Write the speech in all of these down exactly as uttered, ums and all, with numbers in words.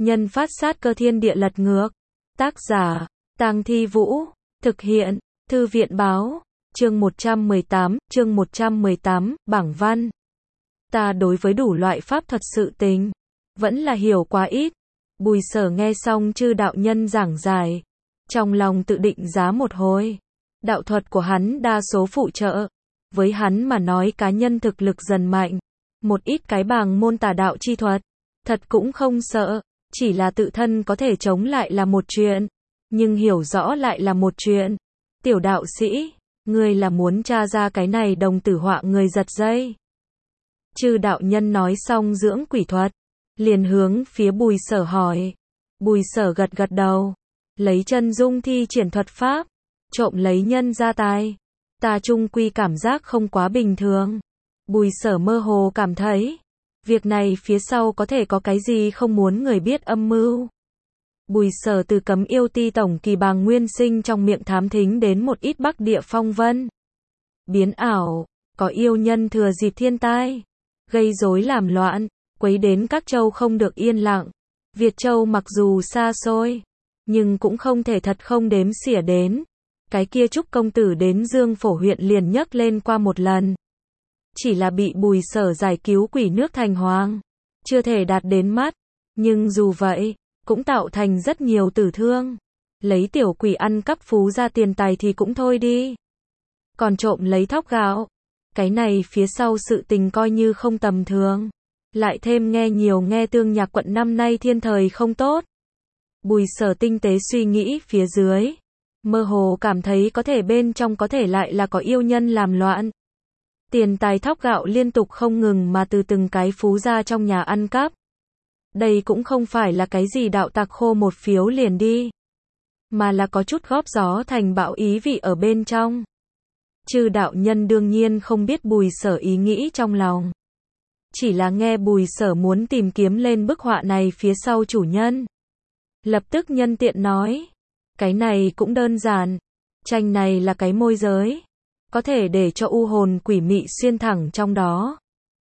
Nhân phát sát cơ thiên địa lật ngược. Tác giả, Tang Thi Vũ. Thực hiện, Thư viện Báo. Chương một trăm mười tám, chương một trăm mười tám, bảng văn. Ta đối với đủ loại pháp thuật sự tình, vẫn là hiểu quá ít. Bùi Sở nghe xong chư đạo nhân giảng giải, trong lòng tự định giá một hồi. Đạo thuật của hắn đa số phụ trợ, với hắn mà nói cá nhân thực lực dần mạnh. Một ít cái bàng môn tà đạo chi thuật, thật cũng không sợ, chỉ là tự thân có thể chống lại là một chuyện, nhưng hiểu rõ lại là một chuyện. Tiểu đạo sĩ, ngươi là muốn tra ra cái này đồng tử họa người giật dây. Chư đạo nhân nói xong dưỡng quỷ thuật, liền hướng phía Bùi Sở hỏi. Bùi Sở gật gật đầu, lấy chân dung thi triển thuật pháp, trộm lấy nhân gia tài. Ta chung quy cảm giác không quá bình thường. Bùi Sở mơ hồ cảm thấy, việc này phía sau có thể có cái gì không muốn người biết âm mưu. Bùi Sở từ Cấm Yêu Ti tổng kỳ Bàng Nguyên Sinh trong miệng thám thính đến một ít Bắc Địa phong vân biến ảo, có yêu nhân thừa dịp thiên tai, gây rối làm loạn, quấy đến các châu không được yên lặng. Việt Châu mặc dù xa xôi, nhưng cũng không thể thật không đếm xỉa đến. Cái kia Trúc công tử đến Dương Phổ huyện liền nhắc lên qua một lần. Chỉ là bị Bùi Sở giải cứu quỷ nước thành hoàng, chưa thể đạt đến mắt, nhưng dù vậy, cũng tạo thành rất nhiều tử thương. Lấy tiểu quỷ ăn cắp phú ra tiền tài thì cũng thôi đi, còn trộm lấy thóc gạo, cái này phía sau sự tình coi như không tầm thường. Lại thêm nghe nhiều nghe Tương Nhạc quận năm nay thiên thời không tốt. Bùi Sở tinh tế suy nghĩ phía dưới, mơ hồ cảm thấy có thể bên trong có thể lại là có yêu nhân làm loạn. Tiền tài thóc gạo liên tục không ngừng mà từ từng cái phú gia trong nhà ăn cắp. Đây cũng không phải là cái gì đạo tặc khô một phiếu liền đi, mà là có chút góp gió thành bão ý vị ở bên trong. Chư đạo nhân đương nhiên không biết Bùi Sở ý nghĩ trong lòng, chỉ là nghe Bùi Sở muốn tìm kiếm lên bức họa này phía sau chủ nhân, lập tức nhân tiện nói, cái này cũng đơn giản, tranh này là cái môi giới, có thể để cho u hồn quỷ mị xuyên thẳng trong đó.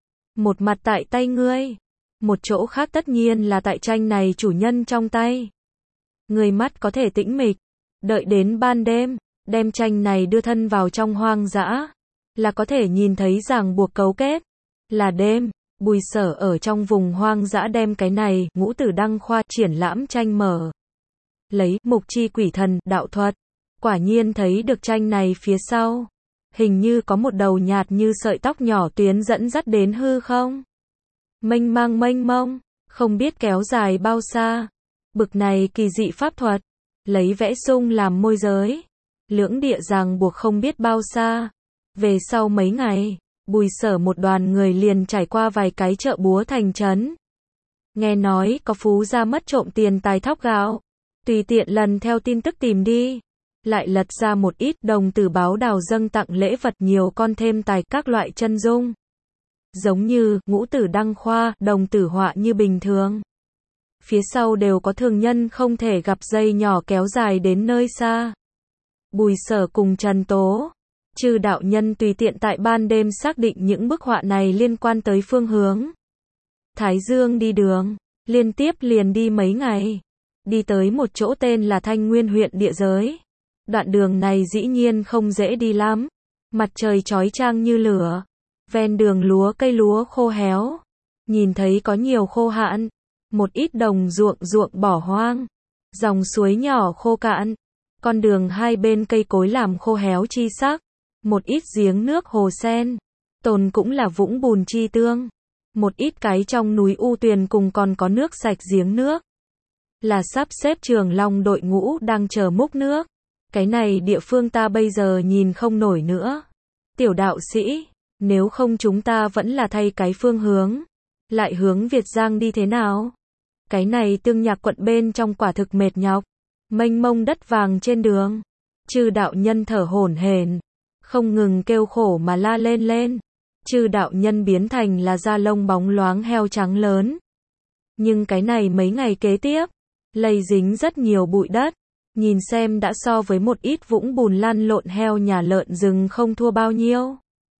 Một mặt tại tay ngươi, một chỗ khác tất nhiên là tại tranh này chủ nhân trong tay. Người mắt có thể tĩnh mịch, đợi đến ban đêm, đem tranh này đưa thân vào trong hoang dã, là có thể nhìn thấy ràng buộc cấu kết. Là đêm, Bùi Sở ở trong vùng hoang dã đem cái này Ngũ Tử Đăng Khoa triển lãm tranh mở. Lấy Mục Chi Quỷ Thần đạo thuật, quả nhiên thấy được tranh này phía sau, hình như có một đầu nhạt như sợi tóc nhỏ tuyến dẫn dắt đến hư không. Mênh mang mênh mông, không biết kéo dài bao xa. Bực này kỳ dị pháp thuật, lấy vẽ sung làm môi giới, lưỡng địa ràng buộc không biết bao xa. Về sau mấy ngày, Bùi Sở một đoàn người liền trải qua vài cái chợ búa thành trấn. Nghe nói có phú gia mất trộm tiền tài thóc gạo, tùy tiện lần theo tin tức tìm đi, lại lật ra một ít đồng tử báo đào dâng tặng lễ vật nhiều con thêm tài các loại chân dung. Giống như Ngũ Tử Đăng Khoa, đồng tử họa như bình thường. Phía sau đều có thường nhân không thể gặp dây nhỏ kéo dài đến nơi xa. Bùi Sở cùng Trần Tố, chư đạo nhân tùy tiện tại ban đêm xác định những bức họa này liên quan tới phương hướng. Thái Dương đi đường, liên tiếp liền đi mấy ngày, đi tới một chỗ tên là Thanh Nguyên huyện địa giới. Đoạn đường này dĩ nhiên không dễ đi lắm, mặt trời chói chang như lửa, ven đường lúa cây lúa khô héo, nhìn thấy có nhiều khô hạn, một ít đồng ruộng ruộng bỏ hoang, dòng suối nhỏ khô cạn, con đường hai bên cây cối làm khô héo chi sắc, một ít giếng nước hồ sen, tồn cũng là vũng bùn chi tương, một ít cái trong núi u tuyền cùng còn có nước sạch giếng nước, là sắp xếp Trường Long đội ngũ đang chờ múc nước. Cái này địa phương ta bây giờ nhìn không nổi nữa. Tiểu đạo sĩ, nếu không chúng ta vẫn là thay cái phương hướng, lại hướng Việt Giang đi thế nào? Cái này Tương Nhạc quận bên trong quả thực mệt nhọc, mênh mông đất vàng trên đường. Chư đạo nhân thở hổn hển, không ngừng kêu khổ mà la lên lên. Chư đạo nhân biến thành là da lông bóng loáng heo trắng lớn. Nhưng cái này mấy ngày kế tiếp, lây dính rất nhiều bụi đất. Nhìn xem đã so với một ít vũng bùn lăn lộn heo nhà lợn rừng không thua bao nhiêu.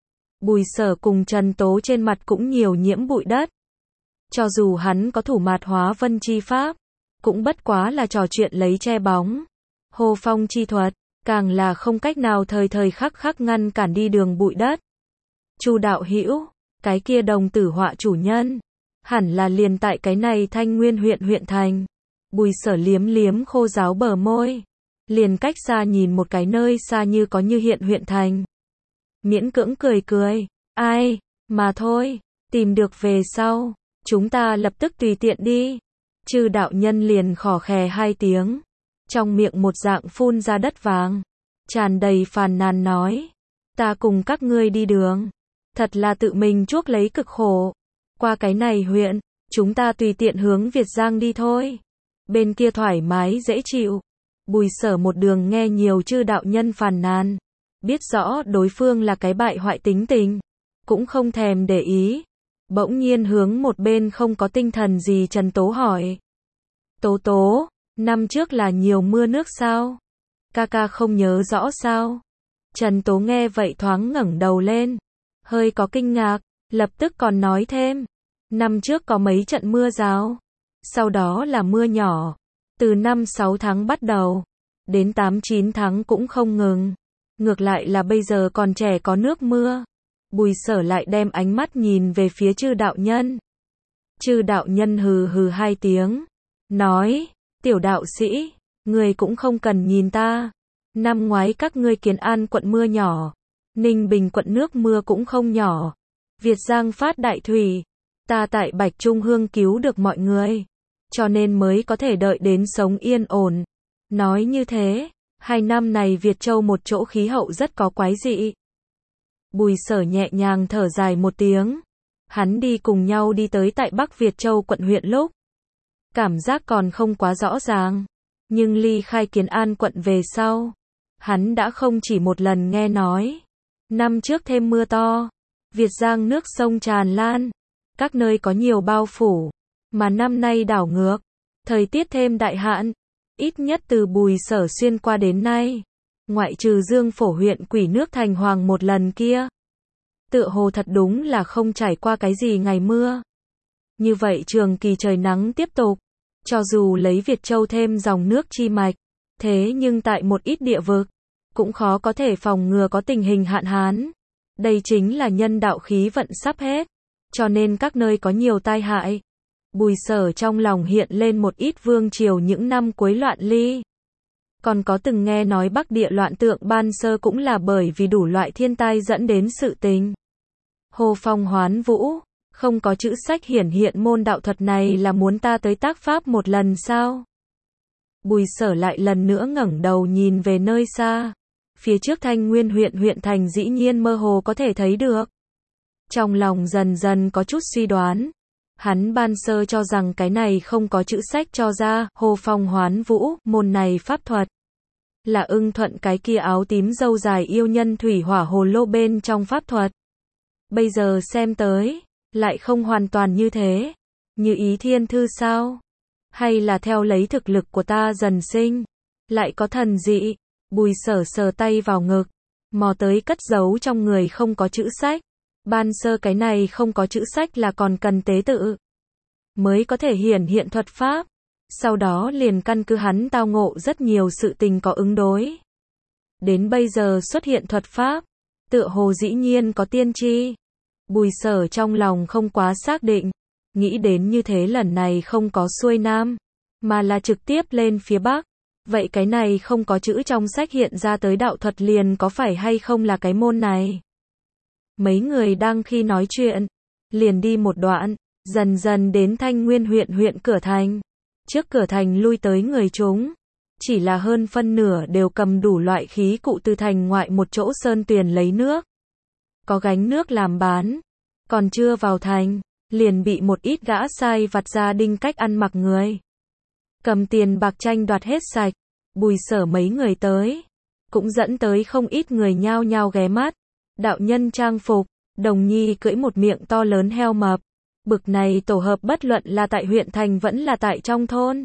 Bùi Sở cùng Trần Tố trên mặt cũng nhiều nhiễm bụi đất. Cho dù hắn có thủ mạt hóa vân chi pháp, cũng bất quá là trò chuyện lấy che bóng. Hồ phong chi thuật, càng là không cách nào thời thời khắc khắc ngăn cản đi đường bụi đất. Chu đạo hữu, cái kia đồng tử họa chủ nhân, hẳn là liền tại cái này Thanh Nguyên huyện huyện thành. Bùi Sở liếm liếm khô ráo bờ môi, liền cách xa nhìn một cái nơi xa như có như hiện huyện thành. Miễn cưỡng cười cười, ai, mà thôi, tìm được về sau, chúng ta lập tức tùy tiện đi. Chư đạo nhân liền khò khè hai tiếng, trong miệng một dạng phun ra đất vàng, tràn đầy phàn nàn nói, ta cùng các ngươi đi đường, thật là tự mình chuốc lấy cực khổ. Qua cái này huyện, chúng ta tùy tiện hướng Việt Giang đi thôi. Bên kia thoải mái dễ chịu. Bùi Sở một đường nghe nhiều chư đạo nhân phàn nàn, biết rõ đối phương là cái bại hoại tính tình, cũng không thèm để ý. Bỗng nhiên hướng một bên không có tinh thần gì Trần Tố hỏi. Tố Tố, năm trước là nhiều mưa nước sao? Ca ca không nhớ rõ sao? Trần Tố nghe vậy thoáng ngẩng đầu lên, hơi có kinh ngạc, lập tức còn nói thêm. Năm trước có mấy trận mưa rào, sau đó là mưa nhỏ, từ năm sáu tháng bắt đầu, đến tám chín tháng cũng không ngừng. Ngược lại là bây giờ còn trẻ có nước mưa. Bùi Sở lại đem ánh mắt nhìn về phía chư đạo nhân. Chư đạo nhân hừ hừ hai tiếng, nói, tiểu đạo sĩ, người cũng không cần nhìn ta. Năm ngoái các ngươi Kiến An quận mưa nhỏ, Ninh Bình quận nước mưa cũng không nhỏ. Việt Giang phát đại thủy, ta tại Bạch Trung Hương cứu được mọi người, cho nên mới có thể đợi đến sống yên ổn. Nói như thế, hai năm này Việt Châu một chỗ khí hậu rất có quái dị. Bùi Sở nhẹ nhàng thở dài một tiếng. Hắn đi cùng nhau đi tới tại Bắc Việt Châu quận huyện lúc, cảm giác còn không quá rõ ràng, nhưng ly khai Kiến An quận về sau, hắn đã không chỉ một lần nghe nói. Năm trước thêm mưa to, Việt Giang nước sông tràn lan, các nơi có nhiều bao phủ, mà năm nay đảo ngược, thời tiết thêm đại hạn, ít nhất từ Bùi Sở xuyên qua đến nay, ngoại trừ Dương Phổ huyện Quỷ Nước Thành Hoàng một lần kia, tựa hồ thật đúng là không trải qua cái gì ngày mưa. Như vậy trường kỳ trời nắng tiếp tục, cho dù lấy Việt Châu thêm dòng nước chi mạch, thế nhưng tại một ít địa vực, cũng khó có thể phòng ngừa có tình hình hạn hán. Đây chính là nhân đạo khí vận sắp hết, cho nên các nơi có nhiều tai hại. Bùi Sở trong lòng hiện lên một ít vương triều những năm cuối loạn ly. Còn có từng nghe nói Bắc địa loạn tượng ban sơ cũng là bởi vì đủ loại thiên tai dẫn đến sự tình. Hồ phong hoán vũ, không có chữ sách hiển hiện môn đạo thuật này là muốn ta tới tác pháp một lần sao? Bùi Sở lại lần nữa ngẩng đầu nhìn về nơi xa. Phía trước Thanh Nguyên huyện huyện thành dĩ nhiên mơ hồ có thể thấy được. Trong lòng dần dần có chút suy đoán. Hắn ban sơ cho rằng cái này không có chữ sách cho ra, hồ phong hoán vũ, môn này pháp thuật. Là ưng thuận cái kia áo tím dâu dài yêu nhân thủy hỏa hồ lô bên trong pháp thuật. Bây giờ xem tới, lại không hoàn toàn như thế. Như ý thiên thư sao? Hay là theo lấy thực lực của ta dần sinh, lại có thần dị? Bùi Sở sờ tay vào ngực, mò tới cất giấu trong người không có chữ sách. Ban sơ cái này không có chữ sách là còn cần tế tự, mới có thể hiển hiện thuật pháp. Sau đó liền căn cứ hắn tao ngộ rất nhiều sự tình có ứng đối. Đến bây giờ xuất hiện thuật pháp, tựa hồ dĩ nhiên có tiên tri. Bùi Sở trong lòng không quá xác định, nghĩ đến như thế lần này không có xuôi nam, mà là trực tiếp lên phía Bắc. Vậy cái này không có chữ trong sách hiện ra tới đạo thuật liền có phải hay không là cái môn này? Mấy người đang khi nói chuyện, liền đi một đoạn, dần dần đến Thanh Nguyên huyện huyện cửa thành. Trước cửa thành lui tới người chúng, chỉ là hơn phân nửa đều cầm đủ loại khí cụ từ thành ngoại một chỗ sơn tuyền lấy nước. Có gánh nước làm bán, còn chưa vào thành, liền bị một ít gã sai vặt gia đinh cách ăn mặc người. Cầm tiền bạc tranh đoạt hết sạch. Bùi Sở mấy người tới, cũng dẫn tới không ít người nhao nhao ghé mắt. Đạo nhân trang phục, đồng nhi cưỡi một miệng to lớn heo mập. Bực này tổ hợp bất luận là tại huyện thành vẫn là tại trong thôn,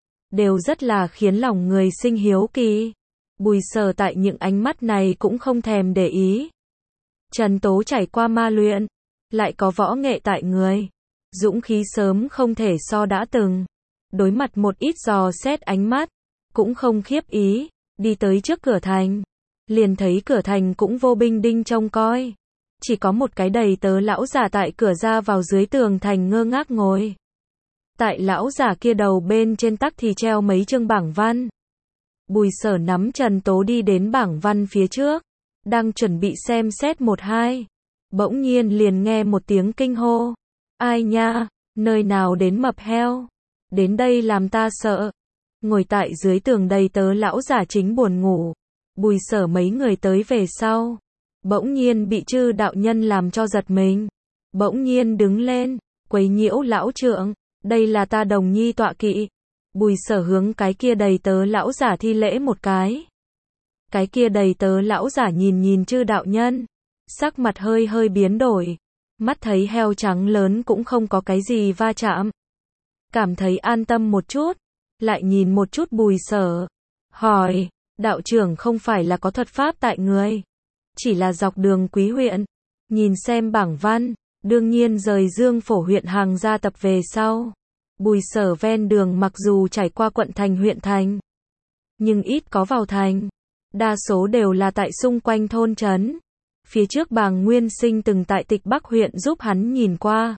đều rất là khiến lòng người sinh hiếu kỳ. Bùi Sở tại những ánh mắt này cũng không thèm để ý. Trần Tố trải qua ma luyện, lại có võ nghệ tại người, dũng khí sớm không thể so đã từng. đối mặt một ít dò xét ánh mắt, cũng không khiếp ý, đi tới trước cửa thành. Liền thấy cửa thành cũng vô binh đinh trông coi. Chỉ có một cái đầy tớ lão giả tại cửa ra vào dưới tường thành ngơ ngác ngồi. Tại lão giả kia đầu bên trên tắc thì treo mấy chương bảng văn. Bùi Sở nắm Trần Tố đi đến bảng văn phía trước, đang chuẩn bị xem xét một hai. Bỗng nhiên liền nghe một tiếng kinh hô. Ai nha, nơi nào đến mập heo? Đến đây làm ta sợ. Ngồi tại dưới tường đầy tớ lão giả chính buồn ngủ. Bùi Sở mấy người tới về sau. Bỗng nhiên bị Chư đạo nhân làm cho giật mình. Bỗng nhiên đứng lên, quấy nhiễu lão trượng. Đây là ta Đồng Nhi tọa kỵ. Bùi Sở hướng cái kia đầy tớ lão giả thi lễ một cái. Cái kia đầy tớ lão giả nhìn nhìn Chư đạo nhân. Sắc mặt hơi hơi biến đổi. Mắt thấy heo trắng lớn cũng không có cái gì va chạm. Cảm thấy an tâm một chút. Lại nhìn một chút Bùi Sở. Hỏi, đạo trưởng không phải là có thuật pháp tại người. Chỉ là dọc đường Quý huyện. Nhìn xem bảng văn. Đương nhiên rời Dương Phổ huyện hàng gia tập về sau. Bùi Sở ven đường mặc dù trải qua quận thành huyện thành. Nhưng ít có vào thành. Đa số đều là tại xung quanh thôn trấn. Phía trước Bàng Nguyên Sinh từng tại Tịch Bắc huyện giúp hắn nhìn qua.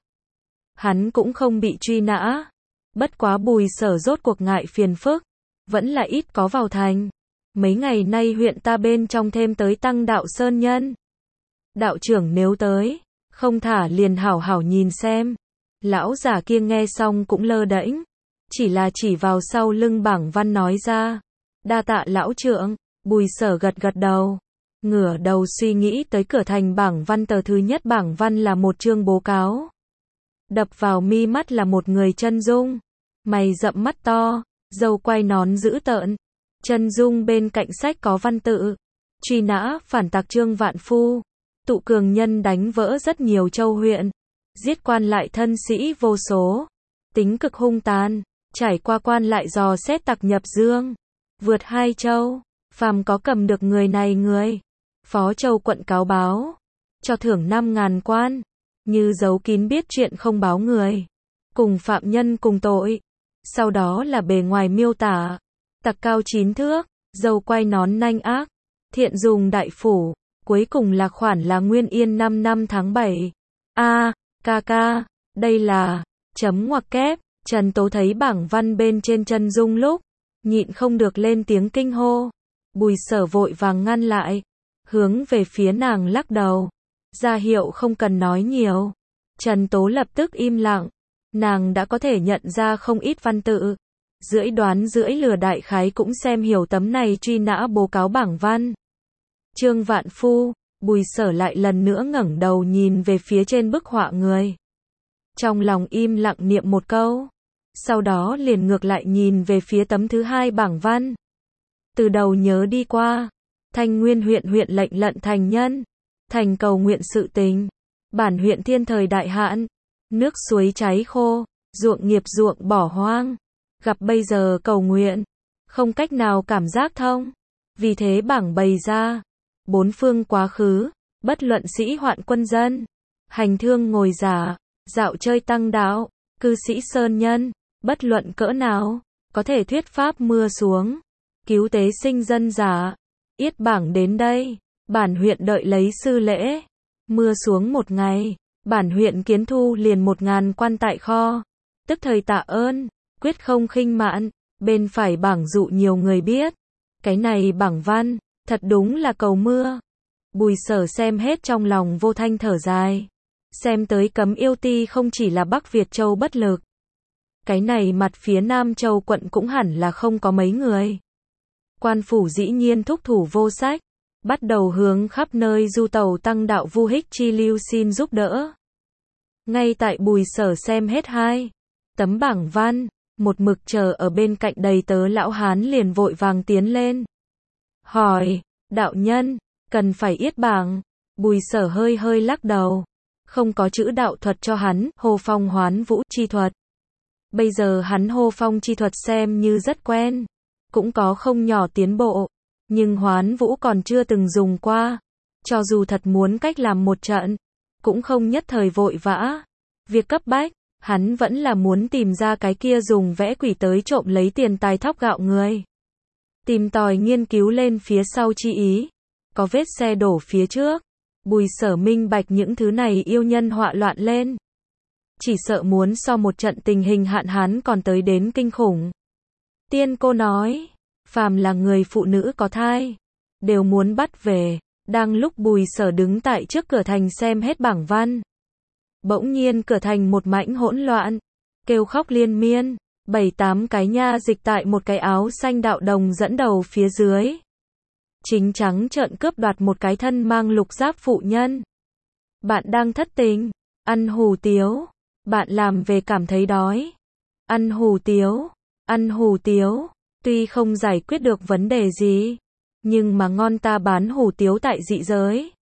Hắn cũng không bị truy nã. Bất quá Bùi Sở rốt cuộc ngại phiền phức. Vẫn là ít có vào thành. Mấy ngày nay huyện ta bên trong thêm tới Tăng Đạo Sơn nhân. Đạo trưởng nếu tới, không thả liền hảo hảo nhìn xem. Lão giả kia nghe xong cũng lơ đễnh. Chỉ là chỉ vào sau lưng bảng văn nói ra. Đa tạ lão trưởng. Bùi Sở gật gật đầu. Ngửa đầu suy nghĩ tới cửa thành bảng văn, tờ thứ nhất bảng văn là một chương bố cáo. Đập vào mi mắt là một người chân dung. Mày rậm mắt to, râu quai nón dữ tợn. Chân dung bên cạnh sách có văn tự. Truy nã phản tặc Trương Vạn Phu. Tụ cường nhân đánh vỡ rất nhiều châu huyện. Giết quan lại thân sĩ vô số. Tính cực hung tàn. Trải qua quan lại dò xét tặc nhập Dương. Vượt hai châu. Phàm có cầm được người này người. Phó Châu quận cáo báo. Cho thưởng năm ngàn quan. Như giấu kín biết chuyện không báo người. Cùng phạm nhân cùng tội. Sau đó là bề ngoài miêu tả. Tặc cao chín thước. Râu quai nón nanh ác. Thiện dùng đại phủ. Cuối cùng là khoản là Nguyên Yên năm năm tháng bảy. A, ca ca, đây là, chấm ngoặc kép. Trần Tố thấy bảng văn bên trên chân dung lúc. Nhịn không được lên tiếng kinh hô. Bùi Sở vội vàng ngăn lại. Hướng về phía nàng lắc đầu. Ra hiệu không cần nói nhiều. Trần Tố lập tức im lặng. Nàng đã có thể nhận ra không ít văn tự. Rưỡi đoán rưỡi lừa đại khái cũng xem hiểu tấm này truy nã bố cáo bảng văn. Trương Vạn Phu. Bùi Sở lại lần nữa ngẩng đầu nhìn về phía trên bức họa người. Trong lòng im lặng niệm một câu. Sau đó liền ngược lại nhìn về phía tấm thứ hai bảng văn. Từ đầu nhớ đi qua. Thanh Nguyên huyện huyện lệnh lận thành nhân. Thành cầu nguyện sự tình. Bản huyện thiên thời đại hạn. Nước suối cháy khô. Ruộng nghiệp ruộng bỏ hoang. Gặp bây giờ cầu nguyện. Không cách nào cảm giác thông. Vì thế bảng bày ra. Bốn phương quá khứ. Bất luận sĩ hoạn quân dân. Hành thương ngồi giả. Dạo chơi tăng đạo. Cư sĩ sơn nhân. Bất luận cỡ nào. Có thể thuyết pháp mưa xuống. Cứu tế sinh dân giả. Yết bảng đến đây. Bản huyện đợi lấy sư lễ. Mưa xuống một ngày. Bản huyện kiến thu liền một ngàn quan tại kho. Tức thời tạ ơn. Quyết không khinh mạn. Bên phải bảng dụ nhiều người biết. Cái này bảng văn. Thật đúng là cầu mưa. Bùi Sở xem hết trong lòng vô thanh thở dài. Xem tới Cấm Yêu Ti không chỉ là Bắc Việt Châu bất lực. Cái này mặt phía Nam Châu quận cũng hẳn là không có mấy người. Quan phủ dĩ nhiên thúc thủ vô sách. Bắt đầu hướng khắp nơi du tàu tăng đạo Vu Hích Chi lưu xin giúp đỡ. Ngay tại Bùi Sở xem hết hai tấm bảng văn. Một mực chờ ở bên cạnh đầy tớ lão hán liền vội vàng tiến lên. Hỏi, đạo nhân, cần phải yết bảng. Bùi Sở hơi hơi lắc đầu. Không có chữ đạo thuật cho hắn, hô phong hoán vũ chi thuật. Bây giờ hắn hô phong chi thuật xem như rất quen. Cũng có không nhỏ tiến bộ. Nhưng hoán vũ còn chưa từng dùng qua. Cho dù thật muốn cách làm một trận. Cũng không nhất thời vội vã. Việc cấp bách, Hắn vẫn là muốn tìm ra cái kia dùng vẽ quỷ tới trộm lấy tiền tài thóc gạo người. Tìm tòi nghiên cứu lên phía sau chi ý. Có vết xe đổ phía trước. Bùi Sở minh bạch những thứ này yêu nhân họa loạn lên. Chỉ sợ muốn so một trận tình hình hạn hán còn tới đến kinh khủng. Tiên cô nói, phàm là người phụ nữ có thai, đều muốn bắt về. Đang lúc Bùi Sở đứng tại trước cửa thành xem hết bảng văn. Bỗng nhiên cửa thành một mảnh hỗn loạn, kêu khóc liên miên, bảy tám cái nha dịch tại một cái áo xanh đạo đồng dẫn đầu phía dưới. Chính trắng trợn cướp đoạt một cái thân mang lục giáp phụ nhân. Bạn đang thất tình, ăn hủ tiếu, bạn làm về cảm thấy đói. Ăn hủ tiếu, ăn hủ tiếu, tuy không giải quyết được vấn đề gì, nhưng mà ngon ta bán hủ tiếu tại dị giới.